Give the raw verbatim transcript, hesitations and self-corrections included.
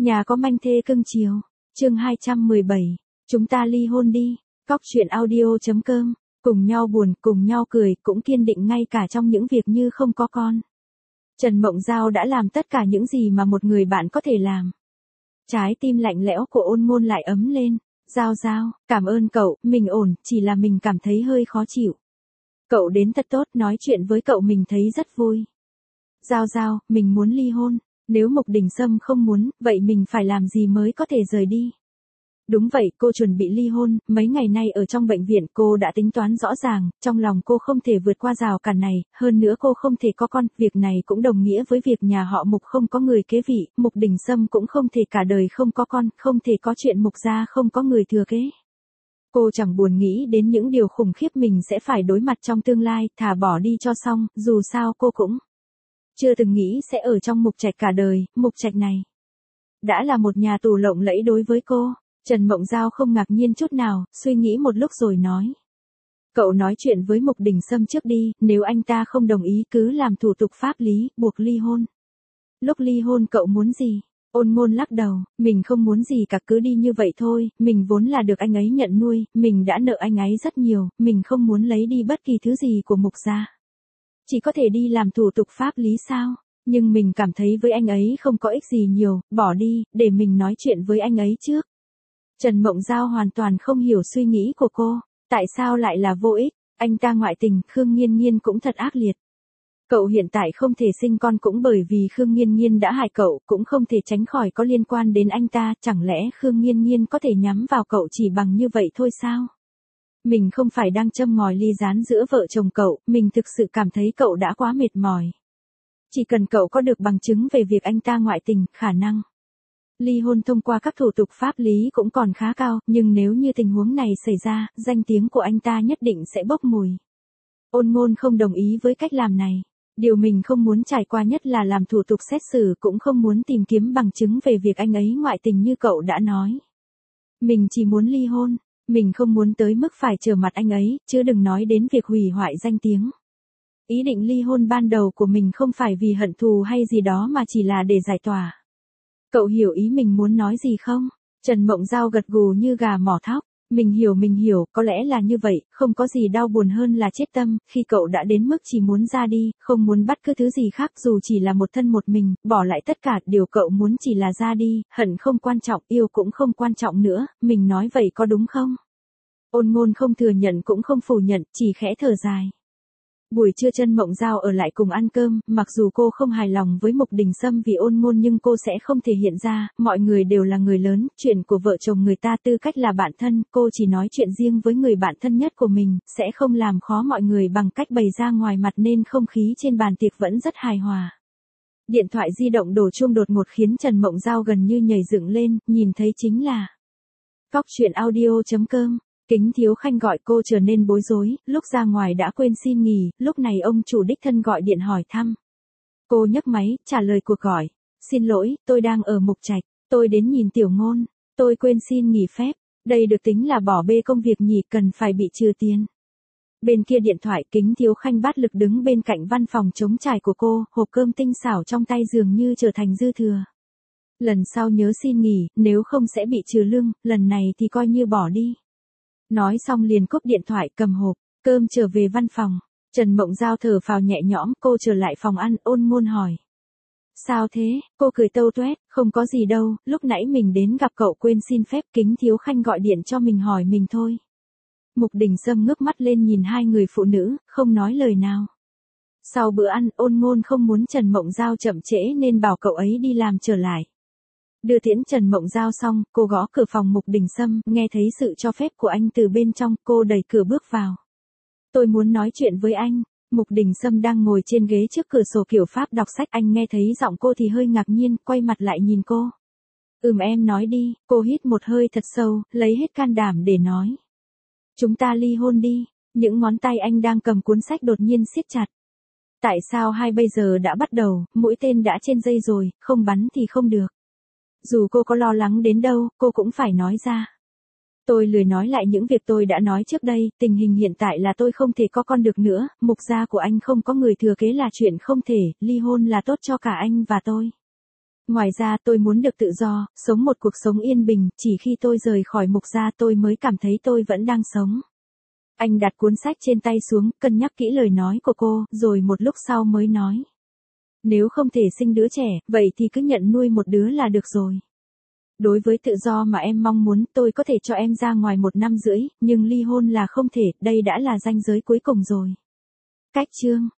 Nhà có manh thê cưng chiều. Chương hai trăm mười bảy. Chúng ta ly hôn đi. Cóc truyện audio chấm com. Cùng nhau buồn, cùng nhau cười, cũng kiên định ngay cả trong những việc như không có con. Trần Mộng Giao đã làm tất cả những gì mà một người bạn có thể làm. Trái tim lạnh lẽo của Ôn Ngôn lại ấm lên. Giao Giao, cảm ơn cậu, mình ổn, chỉ là mình cảm thấy hơi khó chịu. Cậu đến thật tốt, nói chuyện với cậu mình thấy rất vui. Giao Giao, mình muốn ly hôn. Nếu Mục Đình Sâm không muốn, vậy mình phải làm gì mới có thể rời đi? Đúng vậy, cô chuẩn bị ly hôn, mấy ngày nay ở trong bệnh viện cô đã tính toán rõ ràng, trong lòng cô không thể vượt qua rào cản này, hơn nữa cô không thể có con, việc này cũng đồng nghĩa với việc nhà họ Mục không có người kế vị, Mục Đình Sâm cũng không thể cả đời không có con, không thể có chuyện Mục gia không có người thừa kế. Cô chẳng buồn nghĩ đến những điều khủng khiếp mình sẽ phải đối mặt trong tương lai, thà bỏ đi cho xong, dù sao cô cũng chưa từng nghĩ sẽ ở trong Mục Trạch cả đời, Mục Trạch này đã là một nhà tù lộng lẫy đối với cô. Trần Mộng Giao không ngạc nhiên chút nào, suy nghĩ một lúc rồi nói. Cậu nói chuyện với Mục Đình Sâm trước đi, nếu anh ta không đồng ý cứ làm thủ tục pháp lý, buộc ly hôn. Lúc ly hôn cậu muốn gì? Ôn Ngôn lắc đầu, mình không muốn gì cả, cứ đi như vậy thôi, mình vốn là được anh ấy nhận nuôi, mình đã nợ anh ấy rất nhiều, mình không muốn lấy đi bất kỳ thứ gì của Mục gia. Chỉ có thể đi làm thủ tục pháp lý sao? Nhưng mình cảm thấy với anh ấy không có ích gì nhiều, bỏ đi, để mình nói chuyện với anh ấy trước. Trần Mộng Giao hoàn toàn không hiểu suy nghĩ của cô, tại sao lại là vô ích, anh ta ngoại tình, Khương Nghiên Nghiên cũng thật ác liệt. Cậu hiện tại không thể sinh con cũng bởi vì Khương Nghiên Nghiên đã hại cậu, cũng không thể tránh khỏi có liên quan đến anh ta, chẳng lẽ Khương Nghiên Nghiên có thể nhắm vào cậu chỉ bằng như vậy thôi sao? Mình không phải đang châm ngòi ly gián giữa vợ chồng cậu, mình thực sự cảm thấy cậu đã quá mệt mỏi. Chỉ cần cậu có được bằng chứng về việc anh ta ngoại tình, khả năng ly hôn thông qua các thủ tục pháp lý cũng còn khá cao, nhưng nếu như tình huống này xảy ra, danh tiếng của anh ta nhất định sẽ bốc mùi. Ôn Ngôn không đồng ý với cách làm này. Điều mình không muốn trải qua nhất là làm thủ tục xét xử, cũng không muốn tìm kiếm bằng chứng về việc anh ấy ngoại tình như cậu đã nói. Mình chỉ muốn ly hôn, mình không muốn tới mức phải trở mặt anh ấy, chứ đừng nói đến việc hủy hoại danh tiếng. Ý định ly hôn ban đầu của mình không phải vì hận thù hay gì đó mà chỉ là để giải tỏa. Cậu hiểu ý mình muốn nói gì không? Trần Mộng Giao gật gù như gà mỏ thóc. Mình hiểu mình hiểu, có lẽ là như vậy, không có gì đau buồn hơn là chết tâm, khi cậu đã đến mức chỉ muốn ra đi, không muốn bắt cứ thứ gì khác dù chỉ là một thân một mình, bỏ lại tất cả, điều cậu muốn chỉ là ra đi, hận không quan trọng, yêu cũng không quan trọng nữa, mình nói vậy có đúng không? Ôn Ngôn không thừa nhận cũng không phủ nhận, chỉ khẽ thở dài. Buổi trưa Trần Mộng Giao ở lại cùng ăn cơm, mặc dù cô không hài lòng với Mục Đình Sâm vì Ôn Ngôn nhưng cô sẽ không thể hiện ra, mọi người đều là người lớn, chuyện của vợ chồng người ta tư cách là bạn thân, cô chỉ nói chuyện riêng với người bạn thân nhất của mình, sẽ không làm khó mọi người bằng cách bày ra ngoài mặt nên không khí trên bàn tiệc vẫn rất hài hòa. Điện thoại di động đổ chuông đột ngột khiến Trần Mộng Giao gần như nhảy dựng lên, nhìn thấy chính là Cóc truyện audio chấm com. Kính Thiếu Khanh gọi cô trở nên bối rối, lúc ra ngoài đã quên xin nghỉ, lúc này ông chủ đích thân gọi điện hỏi thăm. Cô nhấc máy, trả lời cuộc gọi. Xin lỗi, tôi đang ở Mục Trạch, tôi đến nhìn Tiểu Ngôn, tôi quên xin nghỉ phép, đây được tính là bỏ bê công việc nhỉ, cần phải bị trừ tiền. Bên kia điện thoại, Kính Thiếu Khanh bát lực đứng bên cạnh văn phòng trống trải của cô, hộp cơm tinh xảo trong tay dường như trở thành dư thừa. Lần sau nhớ xin nghỉ, nếu không sẽ bị trừ lương, lần này thì coi như bỏ đi. Nói xong liền cúp điện thoại, cầm hộp cơm trở về văn phòng. Trần Mộng Giao thở phào nhẹ nhõm, cô trở lại phòng ăn, Ôn Ngôn hỏi. Sao thế? Cô cười tâu tuét, không có gì đâu, lúc nãy mình đến gặp cậu quên xin phép, Kính Thiếu Khanh gọi điện cho mình hỏi mình thôi. Mục Đình Sâm ngước mắt lên nhìn hai người phụ nữ, không nói lời nào. Sau bữa ăn, Ôn Ngôn không muốn Trần Mộng Giao chậm trễ nên bảo cậu ấy đi làm trở lại. Đưa tiễn Trần Mộng Giao xong, cô gõ cửa phòng Mục Đình Sâm, nghe thấy sự cho phép của anh từ bên trong, cô đẩy cửa bước vào. Tôi muốn nói chuyện với anh. Mục Đình Sâm đang ngồi trên ghế trước cửa sổ kiểu Pháp đọc sách, anh nghe thấy giọng cô thì hơi ngạc nhiên, quay mặt lại nhìn cô. Ừm em nói đi, cô hít một hơi thật sâu, lấy hết can đảm để nói. Chúng ta ly hôn đi. Những ngón tay anh đang cầm cuốn sách đột nhiên siết chặt. Tại sao hai bây giờ đã bắt đầu, mũi tên đã trên dây rồi, không bắn thì không được. Dù cô có lo lắng đến đâu, cô cũng phải nói ra. Tôi lười nói lại những việc tôi đã nói trước đây, tình hình hiện tại là tôi không thể có con được nữa, Mục gia của anh không có người thừa kế là chuyện không thể, ly hôn là tốt cho cả anh và tôi. Ngoài ra tôi muốn được tự do, sống một cuộc sống yên bình, chỉ khi tôi rời khỏi Mục gia tôi mới cảm thấy tôi vẫn đang sống. Anh đặt cuốn sách trên tay xuống, cân nhắc kỹ lời nói của cô, rồi một lúc sau mới nói. Nếu không thể sinh đứa trẻ, vậy thì cứ nhận nuôi một đứa là được rồi. Đối với tự do mà em mong muốn, tôi có thể cho em ra ngoài một năm rưỡi, nhưng ly hôn là không thể, đây đã là ranh giới cuối cùng rồi. Cách chương